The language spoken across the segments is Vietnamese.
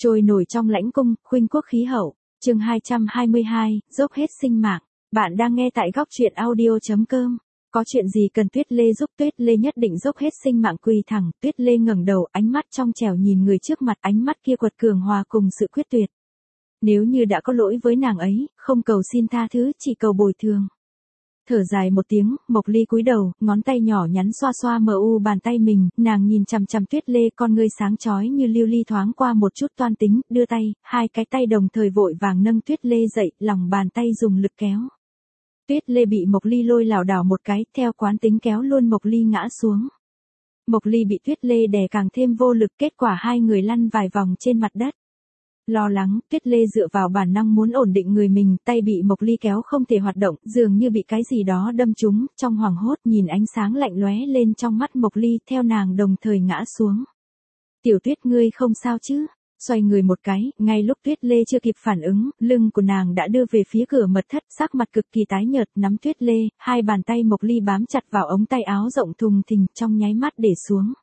Trôi nổi trong lãnh cung, khuynh quốc khí hậu. Chương 222, dốc hết sinh mạng. Bạn đang nghe tại góc truyện audio.com. Có chuyện gì cần Tuyết Lê giúp? Tuyết Lê nhất định dốc hết sinh mạng quỳ thẳng. Tuyết Lê ngẩng đầu, ánh mắt trong trẻo nhìn người trước mặt, ánh mắt kia quật cường hòa cùng sự quyết tuyệt. Nếu như đã có lỗi với nàng ấy, không cầu xin tha thứ, chỉ cầu bồi thường. Thở dài một tiếng, Mộc Ly cúi đầu, ngón tay nhỏ nhắn xoa xoa mờ u bàn tay mình, nàng nhìn chằm chằm Tuyết Lê, con ngươi sáng chói như lưu ly thoáng qua một chút toan tính, đưa tay, hai cái tay đồng thời vội vàng nâng Tuyết Lê dậy, lòng bàn tay dùng lực kéo. Tuyết Lê bị Mộc Ly lôi lảo đảo một cái, theo quán tính kéo luôn Mộc Ly ngã xuống. Mộc Ly bị Tuyết Lê đè càng thêm vô lực, kết quả hai người lăn vài vòng trên mặt đất. Lo lắng, Tuyết Lê dựa vào bản năng muốn ổn định người mình, tay bị Mộc Ly kéo không thể hoạt động, dường như bị cái gì đó đâm trúng, trong hoảng hốt nhìn ánh sáng lạnh lóe lên trong mắt Mộc Ly, theo nàng đồng thời ngã xuống. Tiểu Tuyết, ngươi không sao chứ? Xoay người một cái, ngay lúc Tuyết Lê chưa kịp phản ứng, lưng của nàng đã đưa về phía cửa mật thất, sắc mặt cực kỳ tái nhợt, nắm Tuyết Lê, hai bàn tay Mộc Ly bám chặt vào ống tay áo rộng thùng thình, trong nháy mắt để xuống.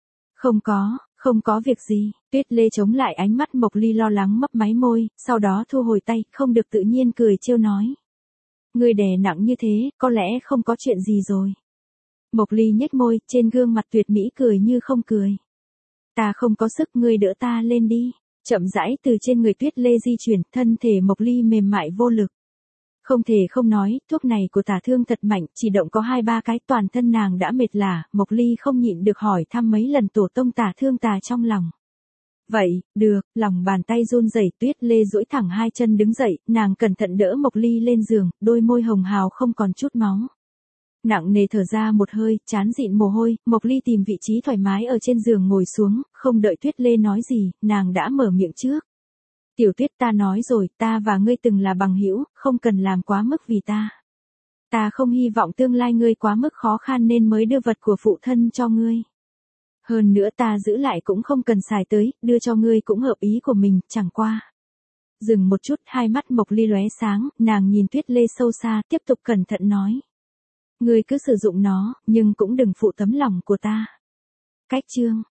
Không có việc gì. Tuyết Lê chống lại ánh mắt Mộc Ly lo lắng mấp máy môi, sau đó thu hồi tay, không được tự nhiên cười trêu nói. Ngươi đè nặng như thế, có lẽ không có chuyện gì rồi. Mộc Ly nhếch môi, trên gương mặt tuyệt mỹ cười như không cười. Ta không có sức, ngươi đỡ ta lên đi. Chậm rãi từ trên người Tuyết Lê di chuyển, thân thể Mộc Ly mềm mại vô lực. Không thể không nói, thuốc này của tả thương thật mạnh, chỉ động có 2-3 cái, toàn thân nàng đã mệt lả, Mộc Ly không nhịn được hỏi thăm mấy lần tổ tông tả thương tà trong lòng. Vậy, được, lòng bàn tay run rẩy, Tuyết Lê duỗi thẳng hai chân đứng dậy, nàng cẩn thận đỡ Mộc Ly lên giường, đôi môi hồng hào không còn chút máu. Nặng nề thở ra một hơi, trán dịn mồ hôi, Mộc Ly tìm vị trí thoải mái ở trên giường ngồi xuống, không đợi Tuyết Lê nói gì, nàng đã mở miệng trước. Tiểu Tuyết, ta nói rồi, ta và ngươi từng là bằng hữu, không cần làm quá mức vì ta. Ta không hy vọng tương lai ngươi quá mức khó khăn nên mới đưa vật của phụ thân cho ngươi. Hơn nữa ta giữ lại cũng không cần xài tới, đưa cho ngươi cũng hợp ý của mình, chẳng qua. Dừng một chút, hai mắt Mộc Ly lóe sáng, nàng nhìn Tuyết Lê sâu xa, tiếp tục cẩn thận nói. Ngươi cứ sử dụng nó, nhưng cũng đừng phụ tấm lòng của ta. Cách chương.